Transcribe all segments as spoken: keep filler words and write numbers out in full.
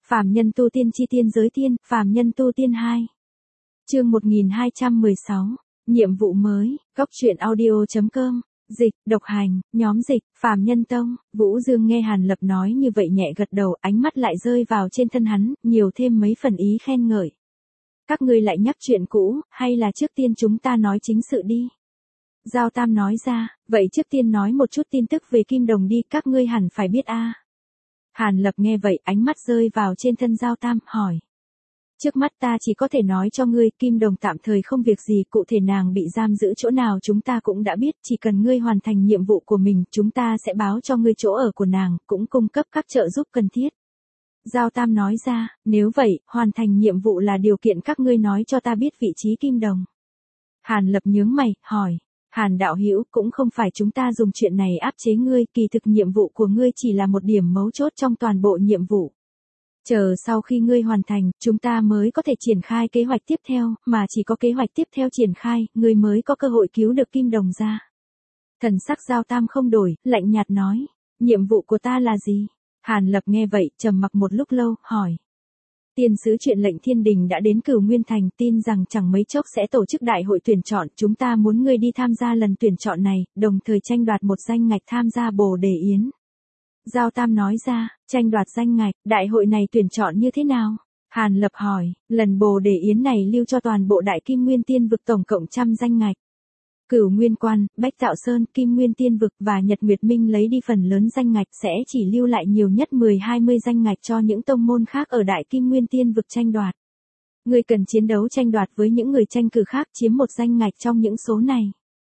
Phàm nhân tu tiên chi tiên giới tiên, phàm nhân tu tiên hai. Chương một nghìn hai trăm mười sáu. Nhiệm vụ mới, góc truyện audio chấm com. Dịch, độc hành, nhóm dịch, phàm nhân tông. Vũ Dương nghe Hàn Lập nói như vậy nhẹ gật đầu, ánh mắt lại rơi vào trên thân hắn, nhiều thêm mấy phần ý khen ngợi. Các ngươi lại nhắc chuyện cũ, hay là trước tiên chúng ta nói chính sự đi? Giao Tam nói ra, vậy trước tiên nói một chút tin tức về Kim Đồng đi, các ngươi hẳn phải biết a. Hàn Lập nghe vậy, ánh mắt rơi vào trên thân Giao Tam, hỏi. Trước mắt ta chỉ có thể nói cho ngươi, Kim Đồng tạm thời không việc gì, cụ thể nàng bị giam giữ chỗ nào chúng ta cũng đã biết, chỉ cần ngươi hoàn thành nhiệm vụ của mình, chúng ta sẽ báo cho ngươi chỗ ở của nàng, cũng cung cấp các trợ giúp cần thiết. Giao Tam nói ra, nếu vậy, hoàn thành nhiệm vụ là điều kiện các ngươi nói cho ta biết vị trí Kim Đồng. Hàn Lập nhướng mày, hỏi. Hàn đạo hữu, cũng không phải chúng ta dùng chuyện này áp chế ngươi, kỳ thực nhiệm vụ của ngươi chỉ là một điểm mấu chốt trong toàn bộ nhiệm vụ. Chờ sau khi ngươi hoàn thành, chúng ta mới có thể triển khai kế hoạch tiếp theo, mà chỉ có kế hoạch tiếp theo triển khai, ngươi mới có cơ hội cứu được Kim Đồng ra. Thần sắc Giao Tam không đổi, lạnh nhạt nói, nhiệm vụ của ta là gì? Hàn Lập nghe vậy, trầm mặc một lúc lâu, hỏi. Tiên sứ chuyện lệnh thiên đình đã đến Cửu Nguyên Thành, tin rằng chẳng mấy chốc sẽ tổ chức đại hội tuyển chọn, chúng ta muốn ngươi đi tham gia lần tuyển chọn này, đồng thời tranh đoạt một danh ngạch tham gia Bồ Đề Yến. Giao Tam nói ra, tranh đoạt danh ngạch, đại hội này tuyển chọn như thế nào? Hàn Lập hỏi, lần Bồ Đề Yến này lưu cho toàn bộ Đại Kim Nguyên Tiên vực tổng cộng trăm danh ngạch. Cửu Nguyên Quan, Bách Tạo Sơn, Kim Nguyên Tiên vực và Nhật Nguyệt Minh lấy đi phần lớn danh ngạch, sẽ chỉ lưu lại nhiều nhất mười hai mươi danh ngạch cho những tông môn khác ở Đại Kim Nguyên Tiên vực tranh đoạt. Ngươi cần chiến đấu tranh đoạt với những người tranh cử khác chiếm một danh ngạch trong những số này.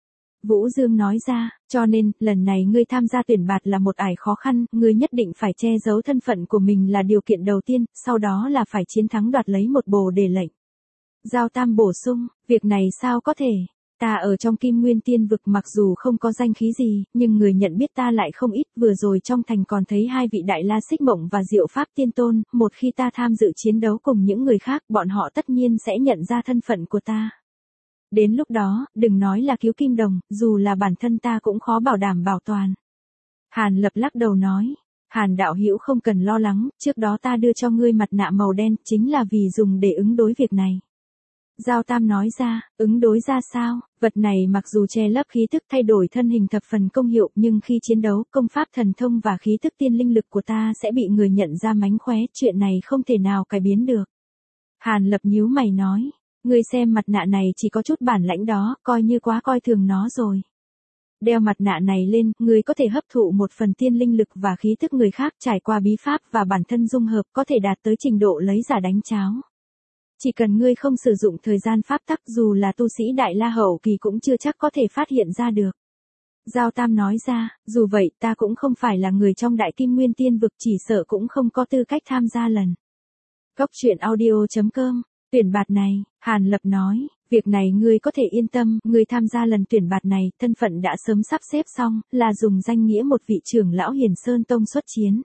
Vũ Dương nói ra, cho nên, lần này ngươi tham gia tuyển bạt là một ải khó khăn, ngươi nhất định phải che giấu thân phận của mình là điều kiện đầu tiên, sau đó là phải chiến thắng đoạt lấy một Bồ Đề lệnh. Giao Tam bổ sung, việc này sao có thể? Ta ở trong Kim Nguyên Tiên vực mặc dù không có danh khí gì, nhưng người nhận biết ta lại không ít, vừa rồi trong thành còn thấy hai vị Đại La Xích Mộng và Diệu Pháp Tiên Tôn, một khi ta tham dự chiến đấu cùng những người khác, bọn họ tất nhiên sẽ nhận ra thân phận của ta. Đến lúc đó, đừng nói là cứu Kim Đồng, dù là bản thân ta cũng khó bảo đảm bảo toàn. Hàn Lập lắc đầu nói, Hàn đạo hữu không cần lo lắng, trước đó ta đưa cho ngươi mặt nạ màu đen, chính là vì dùng để ứng đối việc này. Giao Tam nói ra, ứng đối ra sao, vật này mặc dù che lấp khí tức thay đổi thân hình thập phần công hiệu, nhưng khi chiến đấu, công pháp thần thông và khí tức tiên linh lực của ta sẽ bị người nhận ra mánh khóe, chuyện này không thể nào cải biến được. Hàn Lập nhíu mày nói, ngươi xem mặt nạ này chỉ có chút bản lãnh đó, coi như quá coi thường nó rồi. Đeo mặt nạ này lên, ngươi có thể hấp thụ một phần tiên linh lực và khí tức người khác, trải qua bí pháp và bản thân dung hợp, có thể đạt tới trình độ lấy giả đánh cháo. Chỉ cần ngươi không sử dụng thời gian pháp tắc, dù là tu sĩ Đại La hậu kỳ cũng chưa chắc có thể phát hiện ra được. Giao Tam nói ra, dù vậy ta cũng không phải là người trong Đại Kim Nguyên Tiên vực, chỉ sợ cũng không có tư cách tham gia lần. Góc truyện audio chấm com. Tuyển bạt này, Hàn Lập nói, việc này ngươi có thể yên tâm, ngươi tham gia lần tuyển bạt này, thân phận đã sớm sắp xếp xong, là dùng danh nghĩa một vị trưởng lão Hiển Sơn Tông xuất chiến.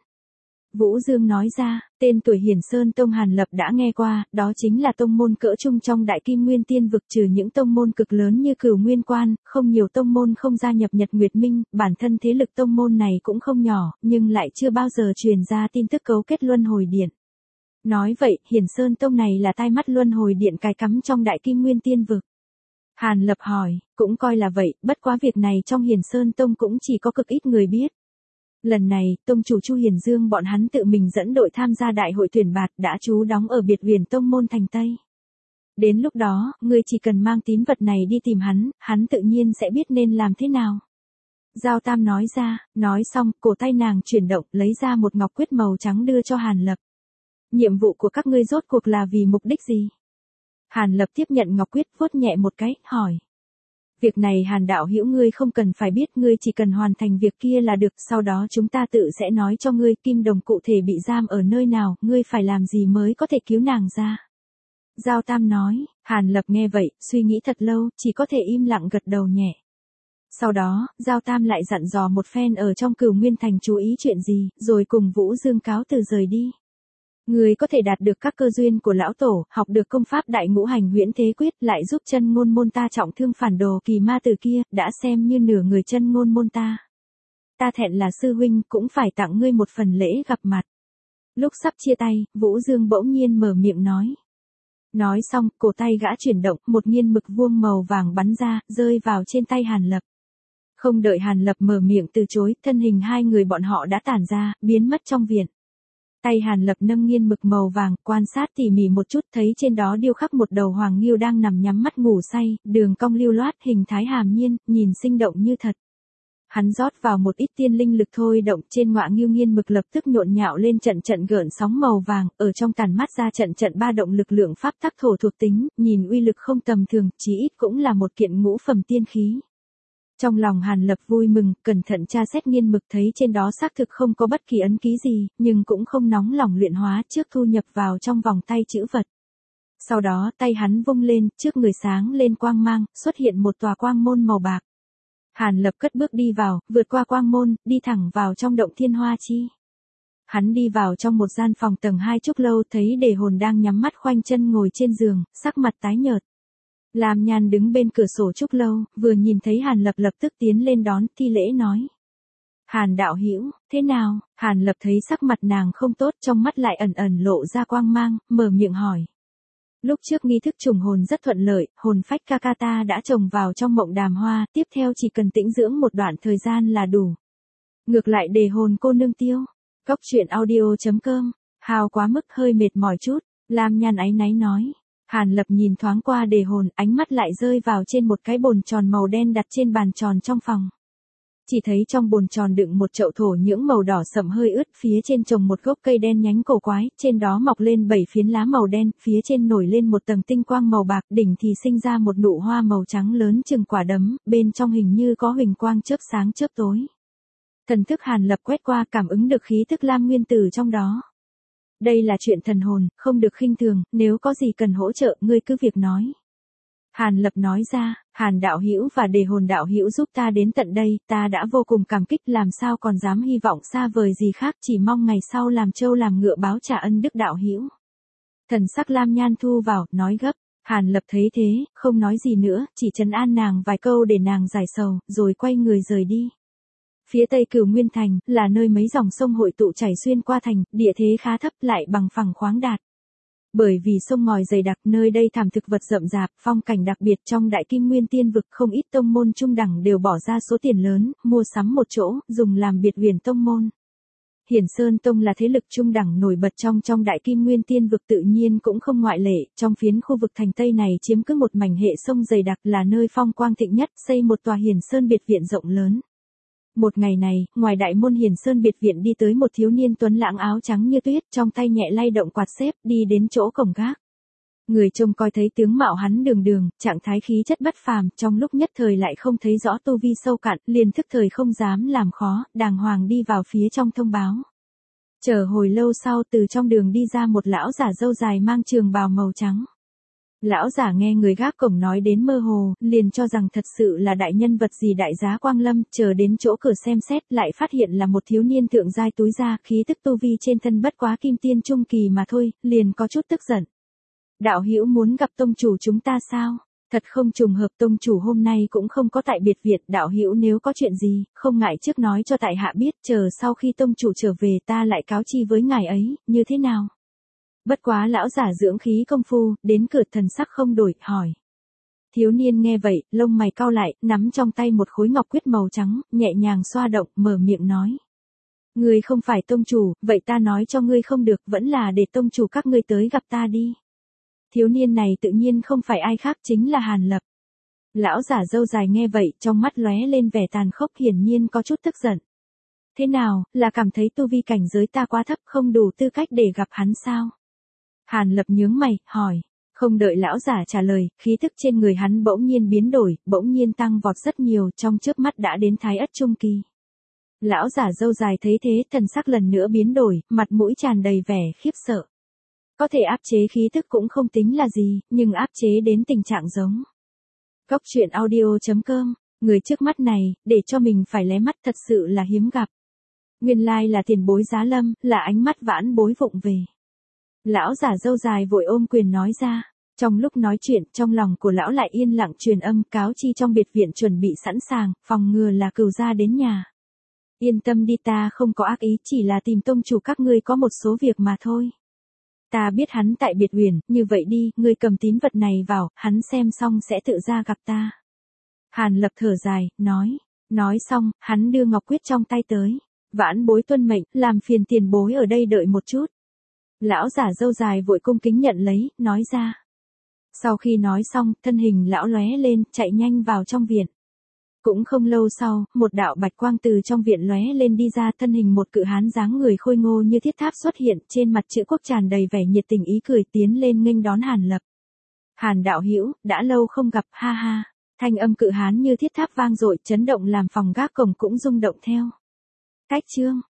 Vũ Dương nói ra, tên tuổi Hiển Sơn Tông Hàn Lập đã nghe qua, đó chính là tông môn cỡ trung trong Đại Kim Nguyên Tiên vực, trừ những tông môn cực lớn như Cửu Nguyên Quan, không nhiều tông môn không gia nhập Nhật Nguyệt Minh, bản thân thế lực tông môn này cũng không nhỏ, nhưng lại chưa bao giờ truyền ra tin tức cấu kết Luân Hồi Điện. Nói vậy, Hiển Sơn Tông này là tai mắt Luân Hồi Điện cài cắm trong Đại Kim Nguyên Tiên vực. Hàn Lập hỏi, cũng coi là vậy, bất quá việc này trong Hiển Sơn Tông cũng chỉ có cực ít người biết. Lần này, tông chủ Chu Hiển Dương bọn hắn tự mình dẫn đội tham gia đại hội tuyển bạt, đã trú đóng ở biệt huyền tông môn thành Tây. Đến lúc đó, ngươi chỉ cần mang tín vật này đi tìm hắn, hắn tự nhiên sẽ biết nên làm thế nào. Giao Tam nói ra, nói xong, cổ tay nàng chuyển động, lấy ra một ngọc quyết màu trắng đưa cho Hàn Lập. Nhiệm vụ của các ngươi rốt cuộc là vì mục đích gì? Hàn Lập tiếp nhận ngọc quyết, vuốt nhẹ một cái, hỏi. Việc này Hàn đạo hữu ngươi không cần phải biết, ngươi chỉ cần hoàn thành việc kia là được, sau đó chúng ta tự sẽ nói cho ngươi Kim Đồng cụ thể bị giam ở nơi nào, ngươi phải làm gì mới có thể cứu nàng ra. Giao Tam nói, Hàn Lập nghe vậy, suy nghĩ thật lâu, chỉ có thể im lặng gật đầu nhẹ. Sau đó, Giao Tam lại dặn dò một phen ở trong Cửu Nguyên Thành chú ý chuyện gì, rồi cùng Vũ Dương cáo từ rời đi. Người có thể đạt được các cơ duyên của lão tổ, học được công pháp Đại Ngũ Hành Huyễn Thế Quyết, lại giúp chân ngôn môn ta trọng thương phản đồ kỳ ma từ kia, đã xem như nửa người chân ngôn môn ta. Ta thẹn là sư huynh, cũng phải tặng ngươi một phần lễ gặp mặt. Lúc sắp chia tay, Vũ Dương bỗng nhiên mở miệng nói. Nói xong, cổ tay gã chuyển động, một nghiên mực vuông màu vàng bắn ra, rơi vào trên tay Hàn Lập. Không đợi Hàn Lập mở miệng từ chối, thân hình hai người bọn họ đã tản ra, biến mất trong viện. Tay Hàn Lập nâng nghiên mực màu vàng, quan sát tỉ mỉ một chút, thấy trên đó điêu khắc một đầu hoàng ngưu đang nằm nhắm mắt ngủ say, đường cong lưu loát, hình thái hàm nhiên, nhìn sinh động như thật. Hắn rót vào một ít tiên linh lực thôi động, trên ngọa ngưu nghiên mực lập tức nhộn nhạo lên trận trận gợn sóng màu vàng, ở trong tàn mắt ra trận trận ba động lực lượng pháp tắc thổ thuộc tính, nhìn uy lực không tầm thường, chí ít cũng là một kiện ngũ phẩm tiên khí. Trong lòng Hàn Lập vui mừng, cẩn thận tra xét nghiên mực thấy trên đó xác thực không có bất kỳ ấn ký gì, nhưng cũng không nóng lòng luyện hóa trước thu nhập vào trong vòng tay chữ vật. Sau đó tay hắn vung lên, trước người sáng lên quang mang, xuất hiện một tòa quang môn màu bạc. Hàn Lập cất bước đi vào, vượt qua quang môn, đi thẳng vào trong động thiên hoa chi. Hắn đi vào trong một gian phòng tầng hai trúc lâu, thấy Đề Hồn đang nhắm mắt khoanh chân ngồi trên giường, sắc mặt tái nhợt. Lam Nhan đứng bên cửa sổ trúc lâu, vừa nhìn thấy Hàn Lập lập tức tiến lên đón, thi lễ nói. Hàn đạo hữu, thế nào? Hàn Lập thấy sắc mặt nàng không tốt, trong mắt lại ẩn ẩn lộ ra quang mang, mở miệng hỏi. Lúc trước nghi thức trùng hồn rất thuận lợi, hồn phách Kakata đã trồng vào trong mộng đàm hoa, tiếp theo chỉ cần tĩnh dưỡng một đoạn thời gian là đủ. Ngược lại Đề Hồn cô nương tiêu. Góc truyện audio chấm com, hào quá mức hơi mệt mỏi chút, Lam Nhan áy náy nói. Hàn Lập nhìn thoáng qua Đề Hồn, ánh mắt lại rơi vào trên một cái bồn tròn màu đen đặt trên bàn tròn trong phòng. Chỉ thấy trong bồn tròn đựng một chậu thổ nhưỡng màu đỏ sậm hơi ướt, phía trên trồng một gốc cây đen nhánh cổ quái, trên đó mọc lên bảy phiến lá màu đen, phía trên nổi lên một tầng tinh quang màu bạc, đỉnh thì sinh ra một nụ hoa màu trắng lớn chừng quả đấm, bên trong hình như có huỳnh quang chớp sáng chớp tối. Thần thức Hàn Lập quét qua, cảm ứng được khí thức lam nguyên tử trong đó. Đây là chuyện thần hồn, không được khinh thường, nếu có gì cần hỗ trợ, ngươi cứ việc nói. Hàn Lập nói ra, Hàn đạo hữu và Đề Hồn đạo hữu giúp ta đến tận đây, ta đã vô cùng cảm kích, làm sao còn dám hy vọng xa vời gì khác, chỉ mong ngày sau làm trâu làm ngựa báo trả ân đức đạo hữu. Thần sắc Lam Nhan thu vào, nói gấp. Hàn Lập thấy thế, không nói gì nữa, chỉ trấn an nàng vài câu để nàng giải sầu, rồi quay người rời đi. Phía tây Cửu Nguyên Thành, là nơi mấy dòng sông hội tụ chảy xuyên qua thành, địa thế khá thấp lại bằng phẳng khoáng đạt. Bởi vì sông ngòi dày đặc, nơi đây thảm thực vật rậm rạp, phong cảnh đặc biệt, trong Đại Kim Nguyên Tiên vực không ít tông môn trung đẳng đều bỏ ra số tiền lớn, mua sắm một chỗ, dùng làm biệt huyền tông môn. Hiển Sơn Tông là thế lực trung đẳng nổi bật trong trong Đại Kim Nguyên Tiên vực, tự nhiên cũng không ngoại lệ, trong phiến khu vực thành Tây này chiếm cứ một mảnh hệ sông dày đặc, là nơi phong quang thịnh nhất, xây một tòa Hiển Sơn biệt viện rộng lớn. Một ngày này, ngoài đại môn Hiển Sơn biệt viện đi tới một thiếu niên tuấn lãng áo trắng như tuyết, trong tay nhẹ lay động quạt xếp, đi đến chỗ cổng gác. Người trông coi thấy tướng mạo hắn đường đường, trạng thái khí chất bất phàm, trong lúc nhất thời lại không thấy rõ tu vi sâu cạn, liền thức thời không dám làm khó, đàng hoàng đi vào phía trong thông báo. Chờ hồi lâu sau, từ trong đường đi ra một lão giả râu dài mang trường bào màu trắng. Lão giả nghe người gác cổng nói đến mơ hồ, liền cho rằng thật sự là đại nhân vật gì đại giá quang lâm, chờ đến chỗ cửa xem xét lại phát hiện là một thiếu niên thượng giai túi da, khí tức tu vi trên thân bất quá kim tiên trung kỳ mà thôi, liền có chút tức giận. Đạo hữu muốn gặp tông chủ chúng ta sao? Thật không trùng hợp, tông chủ hôm nay cũng không có tại biệt viện, đạo hữu nếu có chuyện gì, không ngại trước nói cho tại hạ biết, chờ sau khi tông chủ trở về ta lại cáo chi với ngài ấy, như thế nào? Bất quá lão giả dưỡng khí công phu, đến cửa thần sắc không đổi, hỏi. Thiếu niên nghe vậy, lông mày cau lại, nắm trong tay một khối ngọc quyết màu trắng, nhẹ nhàng xoa động, mở miệng nói. Ngươi không phải tông chủ, vậy ta nói cho ngươi không được, vẫn là để tông chủ các ngươi tới gặp ta đi. Thiếu niên này tự nhiên không phải ai khác, chính là Hàn Lập. Lão giả râu dài nghe vậy, trong mắt lóe lên vẻ tàn khốc, hiển nhiên có chút tức giận. Thế nào, là cảm thấy tu vi cảnh giới ta quá thấp, không đủ tư cách để gặp hắn sao? Hàn Lập nhướng mày, hỏi. Không đợi lão giả trả lời, khí thức trên người hắn bỗng nhiên biến đổi, bỗng nhiên tăng vọt rất nhiều, trong chớp mắt đã đến thái ất trung kỳ. Lão giả râu dài thấy thế, thần sắc lần nữa biến đổi, mặt mũi tràn đầy vẻ khiếp sợ. Có thể áp chế khí thức cũng không tính là gì, nhưng áp chế đến tình trạng giống. Góc truyện audio chấm com, người trước mắt này, để cho mình phải lé mắt thật sự là hiếm gặp. Nguyên lai là tiền bối Giá Lâm, là ánh mắt vãn bối vụng về. Lão giả râu dài vội ôm quyền nói ra. Trong lúc nói chuyện, trong lòng của lão lại yên lặng truyền âm cáo chi trong biệt viện chuẩn bị sẵn sàng, phòng ngừa là cừu gia đến nhà. Yên tâm đi, ta không có ác ý, chỉ là tìm tông chủ các ngươi có một số việc mà thôi. Ta biết hắn tại biệt uyển, như vậy đi, ngươi cầm tín vật này vào, hắn xem xong sẽ tự ra gặp ta. Hàn Lập thở dài, nói. Nói xong, hắn đưa ngọc quyết trong tay tới. Vãn bối tuân mệnh, làm phiền tiền bối ở đây đợi một chút. Lão giả râu dài vội cung kính nhận lấy, nói ra. Sau khi nói xong, thân hình lão lóe lên, chạy nhanh vào trong viện. Cũng không lâu sau, một đạo bạch quang từ trong viện lóe lên đi ra, thân hình một cự hán dáng người khôi ngô như thiết tháp xuất hiện, trên mặt chữ quốc tràn đầy vẻ nhiệt tình ý cười, tiến lên nghênh đón Hàn Lập. Hàn đạo hữu, đã lâu không gặp, ha ha. Thanh âm cự hán như thiết tháp vang dội, chấn động làm phòng gác cổng cũng rung động theo. Cách chương